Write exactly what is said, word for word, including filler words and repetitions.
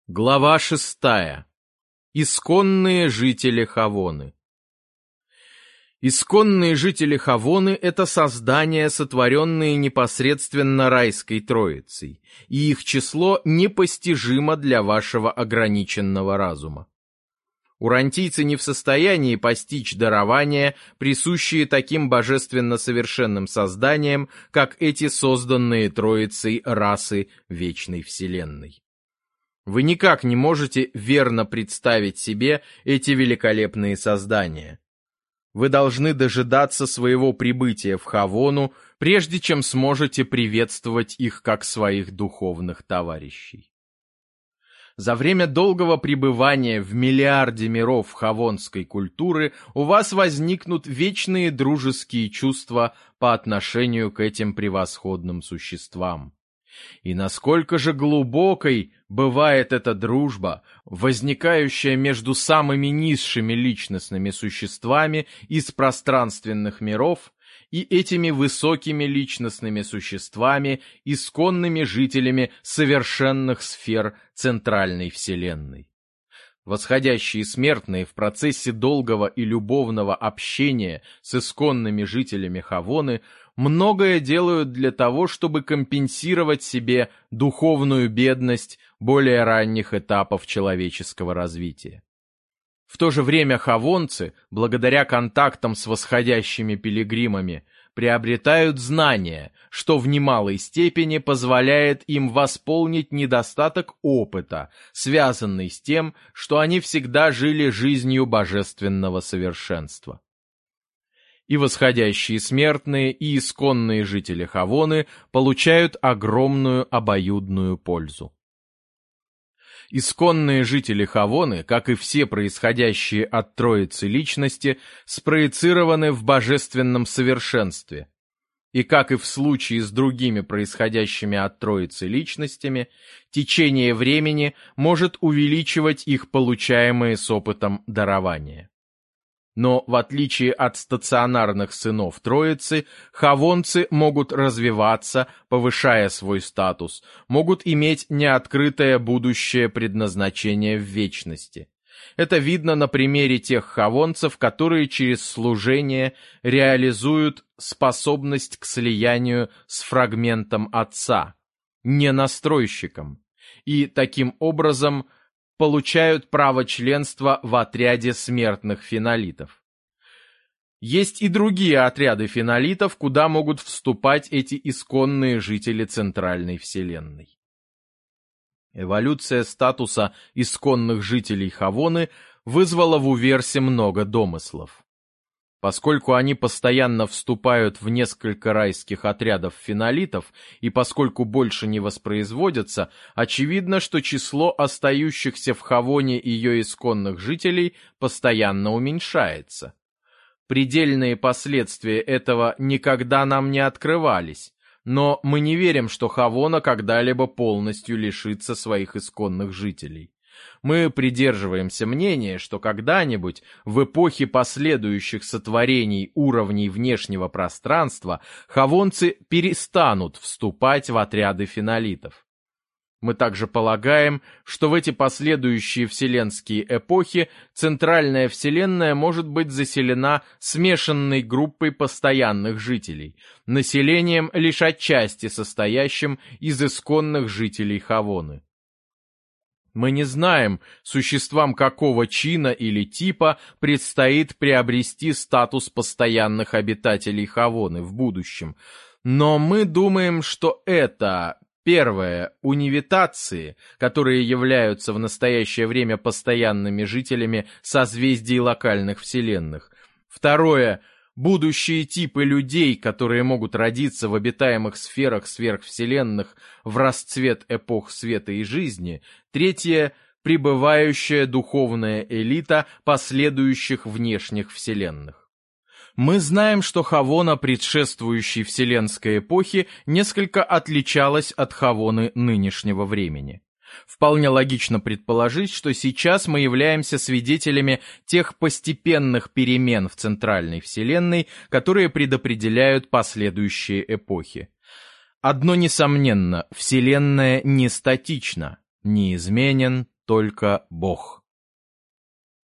Глава шестая. Исконные жители Хавоны. Исконные жители Хавоны — это создания, сотворенные непосредственно райской троицей, и их число непостижимо для вашего ограниченного разума. Урантийцы не в состоянии постичь дарования, присущие таким божественно совершенным созданиям, как эти созданные троицей расы вечной вселенной. Вы никак не можете верно представить себе эти великолепные создания. Вы должны дожидаться своего прибытия в Хавону, прежде чем сможете приветствовать их как своих духовных товарищей. За время долгого пребывания в миллиарде миров хавонской культуры у вас возникнут вечные дружеские чувства по отношению к этим превосходным существам. И насколько же глубокой бывает эта дружба, возникающая между самыми низшими личностными существами из пространственных миров и этими высокими личностными существами, исконными жителями совершенных сфер центральной вселенной. Восходящие смертные в процессе долгого и любовного общения с исконными жителями Хавоны многое делают для того, чтобы компенсировать себе духовную бедность более ранних этапов человеческого развития. В то же время хавонцы, благодаря контактам с восходящими пилигримами, приобретают знания, что в немалой степени позволяет им восполнить недостаток опыта, связанный с тем, что они всегда жили жизнью божественного совершенства. И восходящие смертные, и исконные жители Хавоны получают огромную обоюдную пользу. Исконные жители Хавоны, как и все происходящие от Троицы личности, спроецированы в божественном совершенстве. И как и в случае с другими происходящими от Троицы личностями, течение времени может увеличивать их получаемые с опытом дарования. Но, в отличие от стационарных сынов Троицы, хавонцы могут развиваться, повышая свой статус, могут иметь неоткрытое будущее предназначение в вечности. Это видно на примере тех хавонцев, которые через служение реализуют способность к слиянию с фрагментом Отца, не настройщиком, и таким образом получают право членства в отряде смертных фенолитов. Есть и другие отряды фенолитов, куда могут вступать эти исконные жители Центральной Вселенной. Эволюция статуса исконных жителей Хавоны вызвала в Уверсе много домыслов. Поскольку они постоянно вступают в несколько райских отрядов фенолитов, и поскольку больше не воспроизводятся, очевидно, что число остающихся в Хавоне ее исконных жителей постоянно уменьшается. Предельные последствия этого никогда нам не открывались, но мы не верим, что Хавона когда-либо полностью лишится своих исконных жителей. Мы придерживаемся мнения, что когда-нибудь в эпохе последующих сотворений уровней внешнего пространства хавонцы перестанут вступать в отряды фенолитов. Мы также полагаем, что в эти последующие вселенские эпохи центральная вселенная может быть заселена смешанной группой постоянных жителей, населением лишь отчасти состоящим из исконных жителей Хавоны. Мы не знаем, существам какого чина или типа предстоит приобрести статус постоянных обитателей Хавоны в будущем, но мы думаем, что это, первое, унивитации, которые являются в настоящее время постоянными жителями созвездий локальных вселенных, второе, будущие типы людей, которые могут родиться в обитаемых сферах сверхвселенных в расцвет эпох света и жизни. Третье — пребывающая духовная элита последующих внешних вселенных. Мы знаем, что Хавона предшествующей вселенской эпохи несколько отличалась от Хавоны нынешнего времени. Вполне логично предположить, что сейчас мы являемся свидетелями тех постепенных перемен в центральной вселенной, которые предопределяют последующие эпохи. Одно несомненно, вселенная не статична, неизменен только Бог.